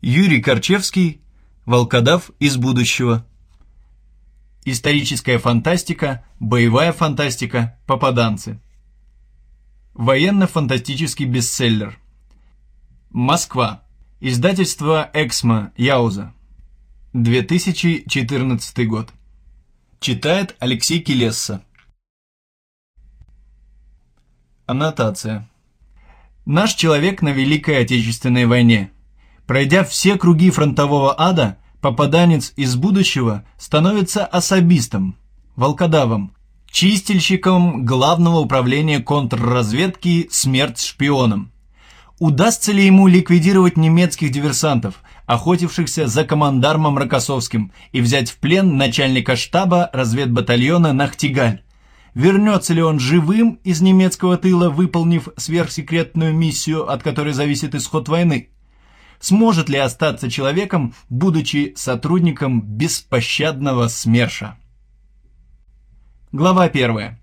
Юрий Корчевский, «Волкодав из будущего». Историческая фантастика, боевая фантастика, попаданцы. Военно-фантастический бестселлер. Москва. Издательство «Эксмо», Яуза. 2014 год. Читает Алексей Келесса. Аннотация. Наш человек на Великой Отечественной войне. Пройдя все круги фронтового ада, попаданец из будущего становится особистом, волкодавом, чистильщиком Главного управления контрразведки «Смерть шпионам». Удастся ли ему ликвидировать немецких диверсантов, охотившихся за командармом Рокоссовским, и взять в плен начальника штаба разведбатальона Нахтигаль? Вернется ли он живым из немецкого тыла, выполнив сверхсекретную миссию, от которой зависит исход войны? Сможет ли остаться человеком, будучи сотрудником беспощадного СМЕРШа? Глава 1.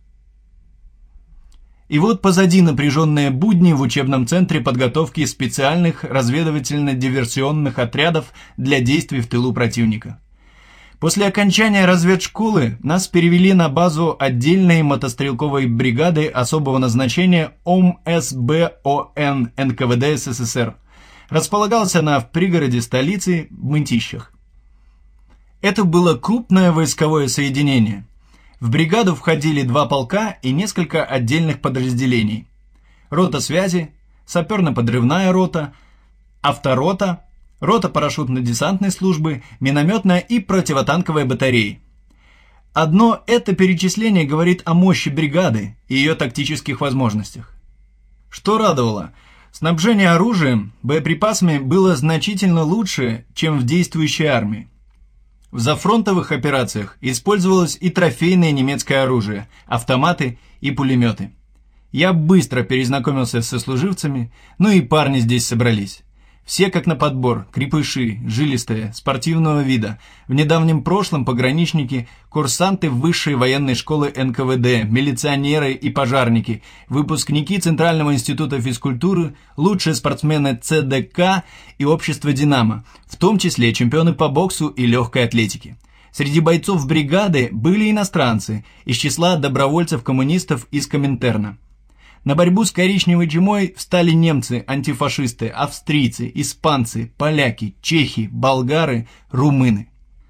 И вот позади напряженные будни в учебном центре подготовки специальных разведывательно-диверсионных отрядов для действий в тылу противника. После окончания разведшколы нас перевели на базу отдельной мотострелковой бригады особого назначения ОМСБОН НКВД СССР. Располагалась она в пригороде столицы Мытищах. Это было крупное войсковое соединение. В бригаду входили 2 полка и несколько отдельных подразделений. Рота связи, саперно-подрывная рота, авторота, рота парашютно-десантной службы, минометная и противотанковая батареи. Одно это перечисление говорит о мощи бригады и ее тактических возможностях. Что радовало, снабжение оружием, боеприпасами было значительно лучше, чем в действующей армии. В зафронтовых операциях использовалось и трофейное немецкое оружие, автоматы и пулеметы. Я быстро перезнакомился со служивцами, ну и парни здесь собрались. Все как на подбор, крепыши, жилистые, спортивного вида, в недавнем прошлом пограничники, курсанты высшей военной школы НКВД, милиционеры и пожарники, выпускники Центрального института физкультуры, лучшие спортсмены ЦДК и общества «Динамо», в том числе чемпионы по боксу и легкой атлетике. Среди бойцов бригады были иностранцы из числа добровольцев-коммунистов из Коминтерна. На борьбу с коричневой чумой встали немцы, антифашисты, австрийцы, испанцы, поляки, чехи, болгары, румыны.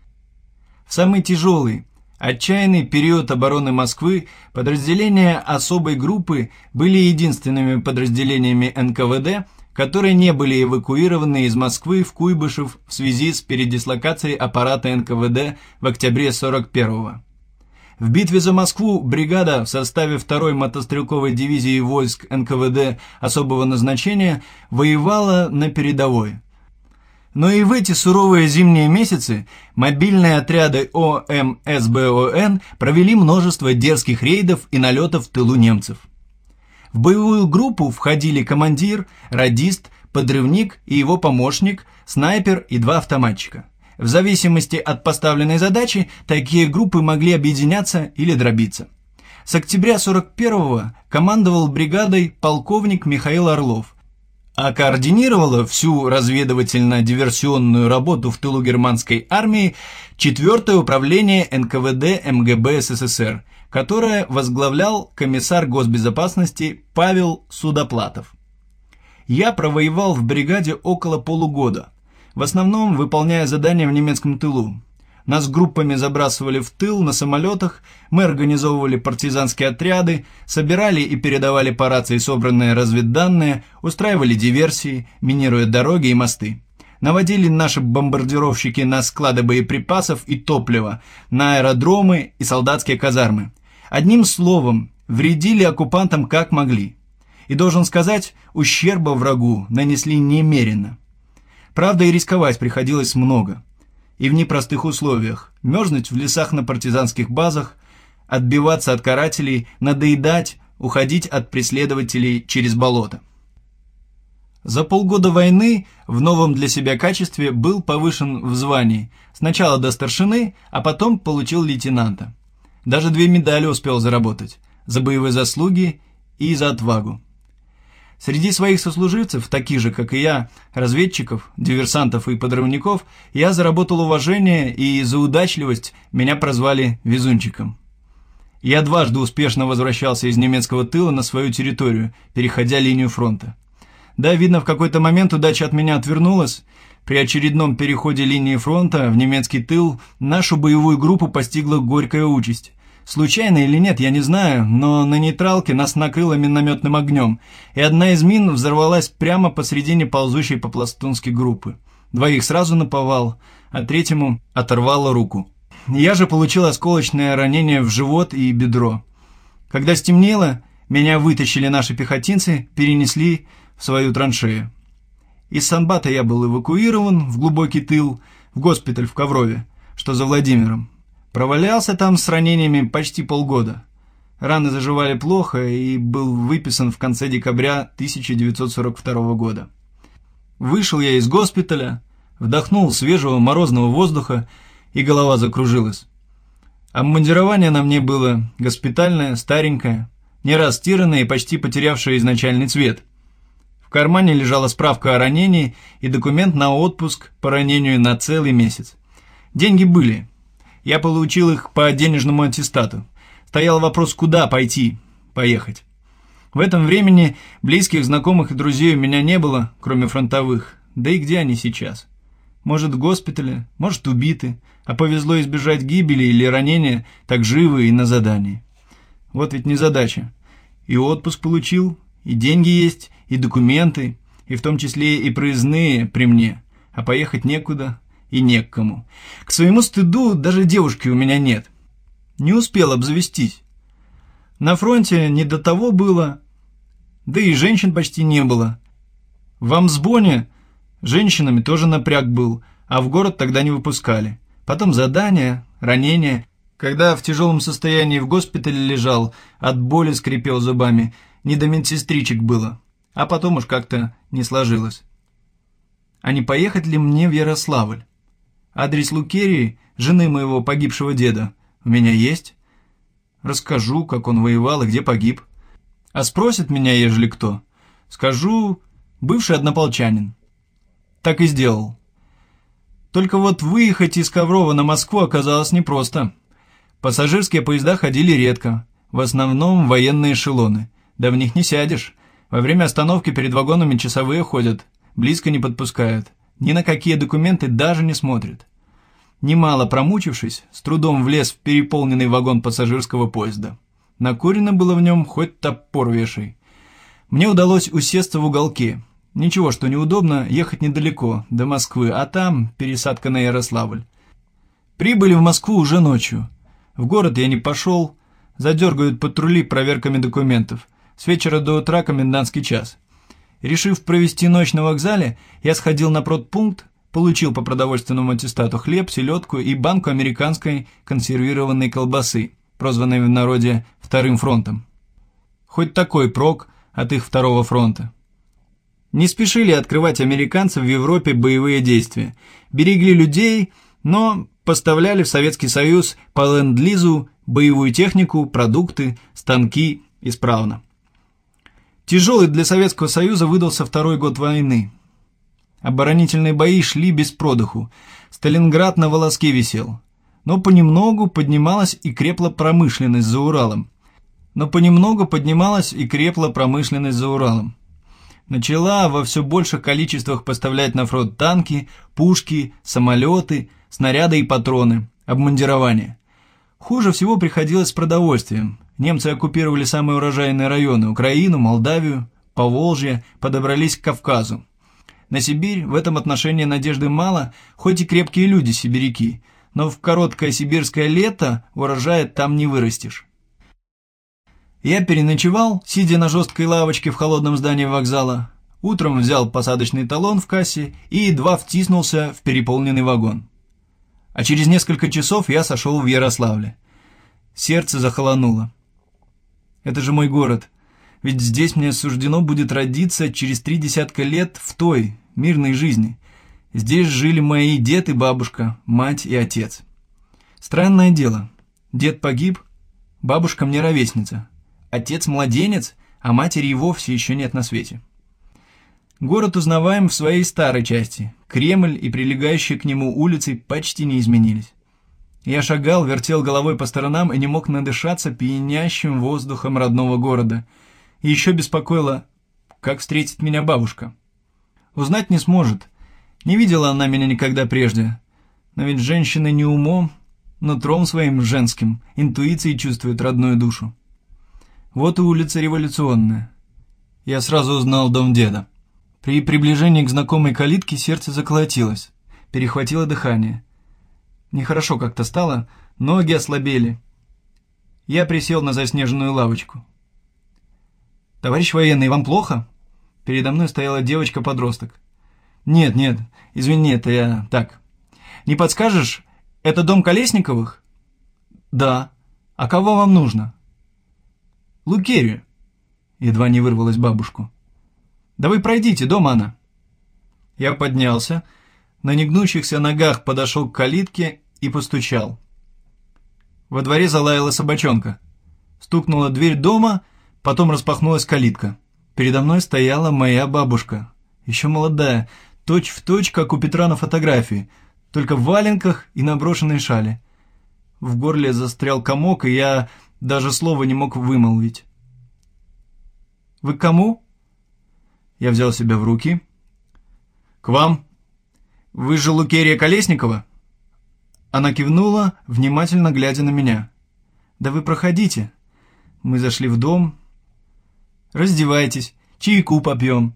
В самый тяжелый, отчаянный период обороны Москвы подразделения особой группы были единственными подразделениями НКВД, которые не были эвакуированы из Москвы в Куйбышев в связи с передислокацией аппарата НКВД в октябре 41-го. В битве за Москву бригада в составе 2-й мотострелковой дивизии войск НКВД особого назначения воевала на передовой. Но и в эти суровые зимние месяцы мобильные отряды ОМСБОН провели множество дерзких рейдов и налетов в тылу немцев. В боевую группу входили командир, радист, подрывник и его помощник, снайпер и 2 автоматчика. В зависимости от поставленной задачи, такие группы могли объединяться или дробиться. С октября 41-го командовал бригадой полковник Михаил Орлов, а координировало всю разведывательно-диверсионную работу в тылу германской армии 4-е управление НКВД МГБ СССР, которое возглавлял комиссар госбезопасности Павел Судоплатов. Я провоевал в бригаде около полугода, в основном выполняя задания в немецком тылу. Нас группами забрасывали в тыл на самолетах, мы организовывали партизанские отряды, собирали и передавали по рации собранные разведданные, устраивали диверсии, минируя дороги и мосты. Наводили наши бомбардировщики на склады боеприпасов и топлива, на аэродромы и солдатские казармы. Одним словом, вредили оккупантам как могли. И должен сказать, ущерба врагу нанесли немерено. Правда, и рисковать приходилось много. И в непростых условиях. Мерзнуть в лесах на партизанских базах, отбиваться от карателей, надоедать, уходить от преследователей через болото. За полгода войны в новом для себя качестве был повышен в звании. Сначала до старшины, а потом получил лейтенанта. Даже 2 медали успел заработать. За боевые заслуги и за отвагу. Среди своих сослуживцев, таких же, как и я, разведчиков, диверсантов и подрывников, я заработал уважение, и за удачливость меня прозвали «везунчиком». Я дважды успешно возвращался из немецкого тыла на свою территорию, переходя линию фронта. Да, видно, в какой-то момент удача от меня отвернулась. При очередном переходе линии фронта в немецкий тыл нашу боевую группу постигла горькая участь. Случайно или нет, я не знаю, но на нейтралке нас накрыло минометным огнем, и одна из мин взорвалась прямо посредине ползущей по-пластунски группы. Двоих сразу наповал, а третьему оторвало руку. Я же получил осколочное ранение в живот и бедро. Когда стемнело, меня вытащили наши пехотинцы, перенесли в свою траншею. Из Санбата я был эвакуирован в глубокий тыл, в госпиталь в Коврове, что за Владимиром. Провалялся там с ранениями почти полгода. Раны заживали плохо и был выписан в конце декабря 1942 года. Вышел я из госпиталя, вдохнул свежего морозного воздуха, и голова закружилась. Обмундирование на мне было госпитальное, старенькое, не раз стиранное и почти потерявшее изначальный цвет. В кармане лежала справка о ранении и документ на отпуск по ранению на целый месяц. Деньги были. Я получил их по денежному аттестату. Стоял вопрос, куда поехать. В этом времени близких, знакомых и друзей у меня не было, кроме фронтовых. Да и где они сейчас? Может, в госпитале, может, убиты, а повезло избежать гибели или ранения, так живы и на задании. Вот ведь незадача. И отпуск получил, и деньги есть, и документы, и в том числе и проездные при мне, а поехать некуда и не к кому. К своему стыду даже девушки у меня нет. Не успел обзавестись. На фронте не до того было, да и женщин почти не было. В Амсбоне женщинами тоже напряг был, а в город тогда не выпускали. Потом задания, ранения. Когда в тяжелом состоянии в госпитале лежал, от боли скрипел зубами, не до медсестричек было. А потом уж как-то не сложилось. А не поехать ли мне в Ярославль? Адрес Лукерии, жены моего погибшего деда, у меня есть. Расскажу, как он воевал и где погиб. А спросит меня, ежели кто, скажу, бывший однополчанин. Так и сделал. Только вот выехать из Коврова на Москву оказалось непросто. Пассажирские поезда ходили редко, в основном военные эшелоны. Да в них не сядешь. Во время остановки перед вагонами часовые ходят, близко не подпускают. Ни на какие документы даже не смотрят. Немало промучившись, с трудом влез в переполненный вагон пассажирского поезда. Накурено было в нем хоть топор вешай. Мне удалось усесться в уголке. Ничего, что неудобно, ехать недалеко, до Москвы, а там пересадка на Ярославль. Прибыли в Москву уже ночью. В город я не пошел, задергают патрули проверками документов. С вечера до утра комендантский час. Решив провести ночь на вокзале, я сходил на продпункт, получил по продовольственному аттестату хлеб, селедку и банку американской консервированной колбасы, прозванной в народе «Вторым фронтом». Хоть такой прок от их Второго фронта. Не спешили открывать американцы в Европе боевые действия. Берегли людей, но поставляли в Советский Союз по ленд-лизу боевую технику, продукты, станки исправно. Тяжелый для Советского Союза выдался второй год войны. Оборонительные бои шли без продыху. Сталинград на волоске висел. Но понемногу поднималась и крепла промышленность за Уралом. Начала во все больших количествах поставлять на фронт танки, пушки, самолеты, снаряды и патроны, обмундирование. Хуже всего приходилось с продовольствием. Немцы оккупировали самые урожайные районы – Украину, Молдавию, Поволжье, подобрались к Кавказу. На Сибирь в этом отношении надежды мало, хоть и крепкие люди сибиряки, но в короткое сибирское лето урожая там не вырастешь. Я переночевал, сидя на жесткой лавочке в холодном здании вокзала. Утром взял посадочный талон в кассе и едва втиснулся в переполненный вагон. А через несколько часов я сошел в Ярославле. Сердце захолонуло. Это же мой город. Ведь здесь мне суждено будет родиться через 30 лет в той, мирной жизни. Здесь жили мои дед и бабушка, мать и отец. Странное дело. Дед погиб, бабушка мне ровесница. Отец младенец, а матери и вовсе еще нет на свете. Город узнаваем в своей старой части. Кремль и прилегающие к нему улицы почти не изменились. Я шагал, вертел головой по сторонам и не мог надышаться пьянящим воздухом родного города. И еще беспокоило, как встретит меня бабушка. Узнать не сможет. Не видела она меня никогда прежде. Но ведь женщины не умом, нутром своим женским, интуицией чувствуют родную душу. Вот и улица Революционная. Я сразу узнал дом деда. При приближении к знакомой калитке сердце заколотилось, перехватило дыхание. Нехорошо как-то стало, ноги ослабели. Я присел на заснеженную лавочку. «Товарищ военный, вам плохо?» Передо мной стояла девочка-подросток. «Нет, извини, это я так. Не подскажешь, это дом Колесниковых?» «Да. А кого вам нужно?» «Лукерию», — едва не вырвалась бабушку. «Да вы пройдите, дома она». Я поднялся, на негнущихся ногах подошел к калитке и постучал. Во дворе залаяла собачонка. Стукнула дверь дома, потом распахнулась калитка. Передо мной стояла моя бабушка, еще молодая, точь-в-точь, как у Петра на фотографии, только в валенках и на брошенной шали. В горле застрял комок, и я даже слова не мог вымолвить. «Вы к кому?» Я взял себя в руки. «К вам. Вы же Лукерия Колесникова?» Она кивнула, внимательно глядя на меня. «Да вы проходите». Мы зашли в дом. «Раздевайтесь, чайку попьем».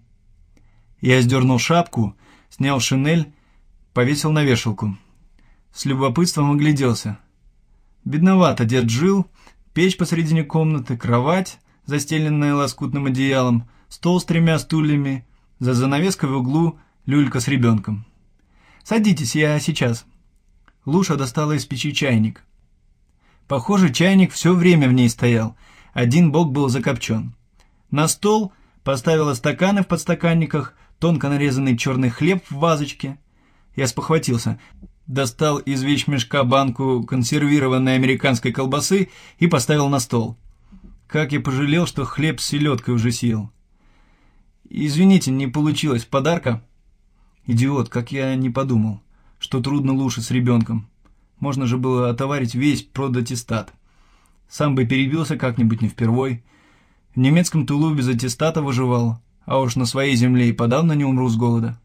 Я сдернул шапку, снял шинель, повесил на вешалку. С любопытством огляделся. Бедновато дед жил, печь посредине комнаты, кровать, застеленная лоскутным одеялом, стол с 3 стульями, за занавеской в углу люлька с ребенком. «Садитесь, я сейчас». Луша достала из печи чайник. Похоже, чайник все время в ней стоял, один бок был закопчен. На стол поставила стаканы в подстаканниках, тонко нарезанный черный хлеб в вазочке. Я спохватился, достал из вещмешка банку консервированной американской колбасы и поставил на стол. Как я пожалел, что хлеб с селедкой уже съел. «Извините, не получилось подарка?» Идиот, как я не подумал, что трудно Луше с ребенком. Можно же было отоварить весь продаттестат. Сам бы перебился как-нибудь не впервой. В немецком тылу без аттестата выживал, а уж на своей земле и подавно не умру с голода.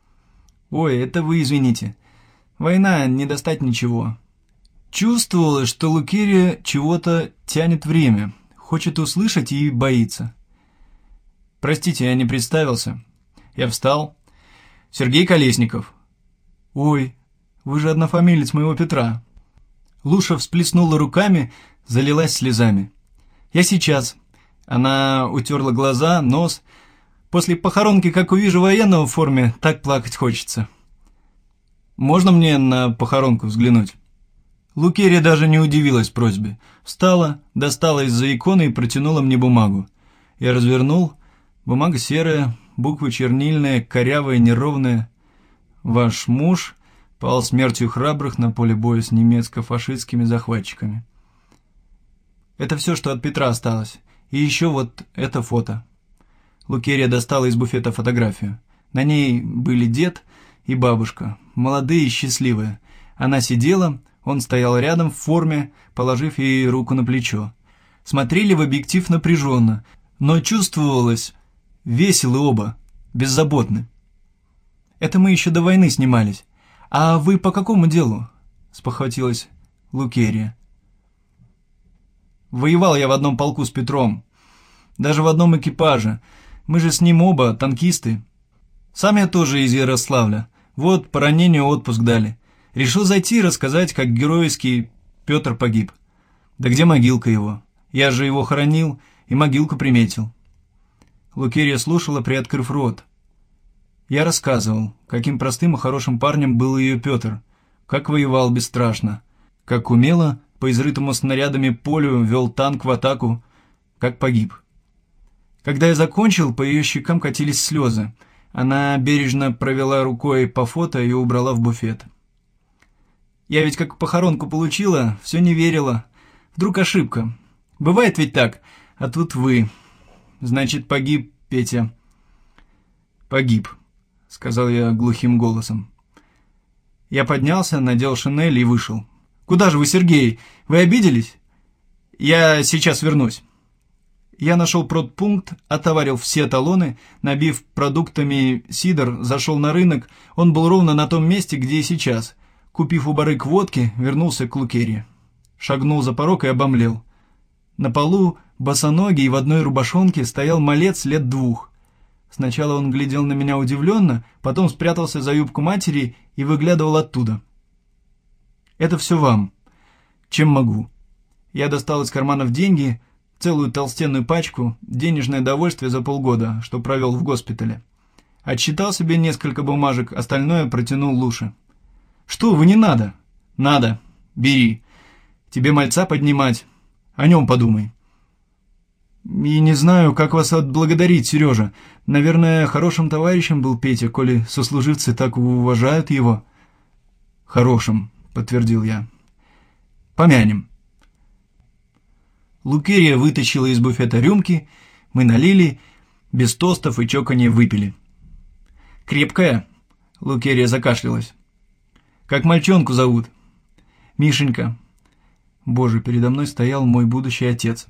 «Ой, это вы извините. Война, не достать ничего». Чувствовалось, что Лукерия чего-то тянет время, хочет услышать и боится. «Простите, я не представился». Я встал. «Сергей Колесников». «Ой, вы же однофамилец моего Петра». Луша всплеснула руками, залилась слезами. «Я сейчас». Она утерла глаза, нос. «После похоронки, как увижу военного в форме, так плакать хочется». «Можно мне на похоронку взглянуть?» Лукерия даже не удивилась просьбе. Встала, достала из-за иконы и протянула мне бумагу. Я развернул. Бумага серая, буквы чернильные, корявые, неровные. «Ваш муж пал смертью храбрых на поле боя с немецко-фашистскими захватчиками». Это все, что от Петра осталось. И еще вот это фото. Лукерия достала из буфета фотографию. На ней были дед и бабушка, молодые и счастливые. Она сидела, он стоял рядом в форме, положив ей руку на плечо. Смотрели в объектив напряженно, но чувствовалось, веселы оба, беззаботны. «Это мы еще до войны снимались. А вы по какому делу?» — спохватилась Лукерия. «Воевал я в одном полку с Петром. Даже в одном экипаже. Мы же с ним оба танкисты. Сам я тоже из Ярославля. Вот по ранению отпуск дали. Решил зайти и рассказать, как героически Петр погиб. Да где могилка его? Я же его хоронил и могилку приметил». Лукерия слушала, приоткрыв рот. Я рассказывал, каким простым и хорошим парнем был ее Петр, как воевал бесстрашно, как умело по изрытому снарядами полю вел танк в атаку, как погиб. Когда я закончил, по ее щекам катились слезы. Она бережно провела рукой по фото и убрала в буфет. Я ведь как похоронку получила, все не верила. Вдруг ошибка. Бывает ведь так, а тут вы. Значит, погиб Петя. «Погиб», — сказал я глухим голосом. Я поднялся, надел шинель и вышел. «Куда же вы, Сергей? Вы обиделись?» «Я сейчас вернусь». Я нашел продпункт, отоварил все талоны, набив продуктами сидр, зашел на рынок. Он был ровно на том месте, где и сейчас. Купив у барыг водки, вернулся к Лукерье. Шагнул за порог и обомлел. На полу, босоногий, в одной рубашонке, стоял малец лет 2. Сначала он глядел на меня удивленно, потом спрятался за юбку матери и выглядывал оттуда. «Это все вам. Чем могу?» Я достал из карманов деньги, целую толстенную пачку, денежное довольствие за полгода, что провел в госпитале. Отсчитал себе несколько бумажек, остальное протянул Луше. «Что вы, не надо?» «Надо. Бери. Тебе мальца поднимать. О нем подумай». «И не знаю, как вас отблагодарить, Сережа. Наверное, хорошим товарищем был Петя, коли сослуживцы так уважают его». «Хорошим», — подтвердил я. «Помянем». Лукерья вытащила из буфета рюмки, мы налили, без тостов и чоканья выпили. «Крепкая?» — Лукерья закашлялась. «Как мальчонку зовут?» «Мишенька». Боже, передо мной стоял мой будущий отец.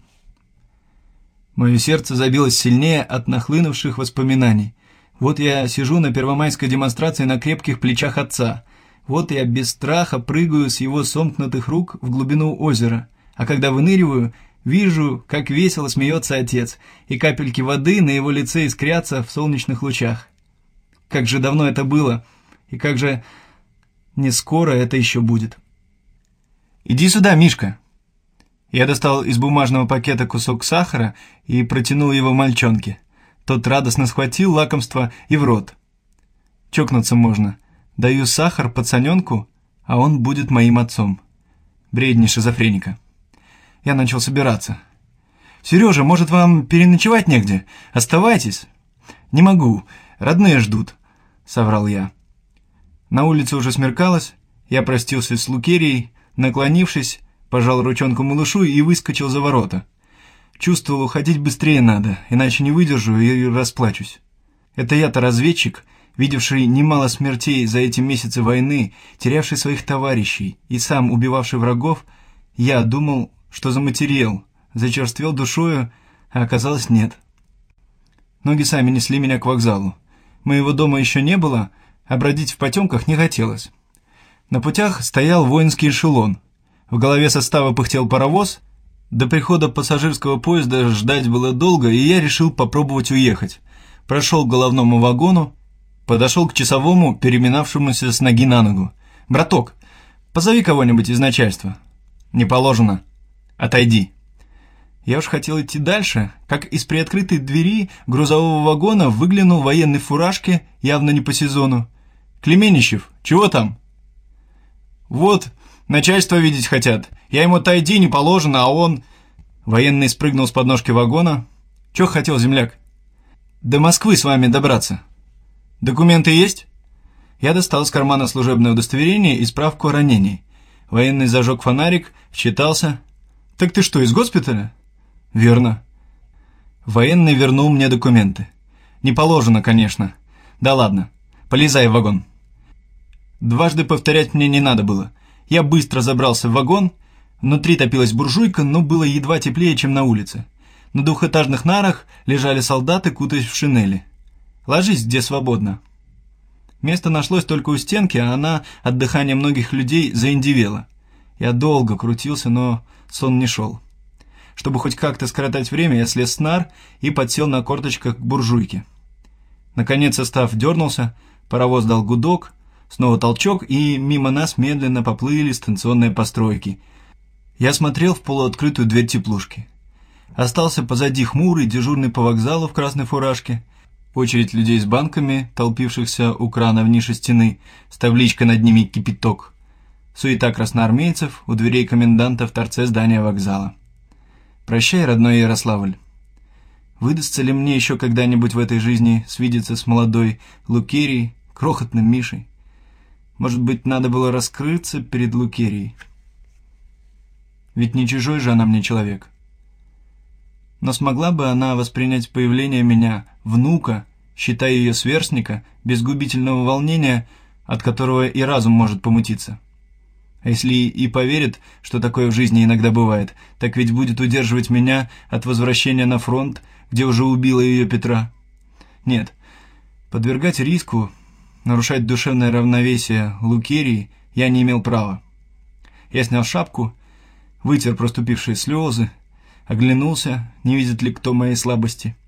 Мое сердце забилось сильнее от нахлынувших воспоминаний. Вот я сижу на первомайской демонстрации на крепких плечах отца. Вот я без страха прыгаю с его сомкнутых рук в глубину озера. А когда выныриваю, вижу, как весело смеется отец, и капельки воды на его лице искрятся в солнечных лучах. Как же давно это было, и как же не скоро это еще будет. «Иди сюда, Мишка!» Я достал из бумажного пакета кусок сахара и протянул его мальчонке. Тот радостно схватил лакомство и в рот. Чокнуться можно. Даю сахар пацаненку, а он будет моим отцом. Бредни шизофреника. Я начал собираться. «Сережа, может, вам переночевать негде? Оставайтесь». «Не могу, родные ждут», — соврал я. На улице уже смеркалось, я простился с Лукерьей, наклонившись, пожал ручонку малышу и выскочил за ворота. Чувствовал, уходить быстрее надо, иначе не выдержу и расплачусь. Это я-то разведчик, видевший немало смертей за эти месяцы войны, терявший своих товарищей и сам убивавший врагов, я думал, что заматерел, зачерствел душою, а оказалось нет. Ноги сами несли меня к вокзалу. Моего дома еще не было, а бродить в потемках не хотелось. На путях стоял воинский эшелон. В голове состава пыхтел паровоз. До прихода пассажирского поезда ждать было долго, и я решил попробовать уехать. Прошел к головному вагону, подошел к часовому, переминавшемуся с ноги на ногу. «Браток, позови кого-нибудь из начальства». «Не положено. Отойди». Я уж хотел идти дальше, как из приоткрытой двери грузового вагона выглянул военный в фуражке, явно не по сезону. «Клеменищев, чего там?» «Вот, начальство видеть хотят. Я ему отойди, не положено, а он...» Военный спрыгнул с подножки вагона. «Чё хотел, земляк?» «До Москвы с вами добраться». «Документы есть?» Я достал из кармана служебное удостоверение и справку о ранении. Военный зажег фонарик, вчитался. «Так ты что, из госпиталя?» «Верно». Военный вернул мне документы. «Не положено, конечно. Да ладно, полезай в вагон». Дважды повторять мне не надо было. Я быстро забрался в вагон. Внутри топилась буржуйка, но было едва теплее, чем на улице. На двухэтажных нарах лежали солдаты, кутаясь в шинели. «Ложись, где свободно». Место нашлось только у стенки, а она от дыхания многих людей заиндевела. Я долго крутился, но сон не шел. Чтобы хоть как-то скоротать время, я слез с нар и подсел на корточках к буржуйке. Наконец состав дернулся, паровоз дал гудок, снова толчок, и мимо нас медленно поплыли станционные постройки. Я смотрел в полуоткрытую дверь теплушки. Остался позади хмурый, дежурный по вокзалу в красной фуражке, очередь людей с банками, толпившихся у крана в нише стены, с табличкой над ними «Кипяток», суета красноармейцев у дверей коменданта в торце здания вокзала. Прощай, родной Ярославль. Выдастся ли мне еще когда-нибудь в этой жизни свидеться с молодой Лукерьей, крохотным Мишей? Может быть, надо было раскрыться перед Лукерьей? Ведь не чужой же она мне человек. Но смогла бы она воспринять появление меня, внука, считая ее сверстника, без губительного волнения, от которого и разум может помутиться. А если и поверит, что такое в жизни иногда бывает, так ведь будет удерживать меня от возвращения на фронт, где уже убила ее Петра. Нет, подвергать риску, нарушать душевное равновесие Лукерии я не имел права. Я снял шапку, вытер проступившие слезы, оглянулся, не видит ли кто моей слабости.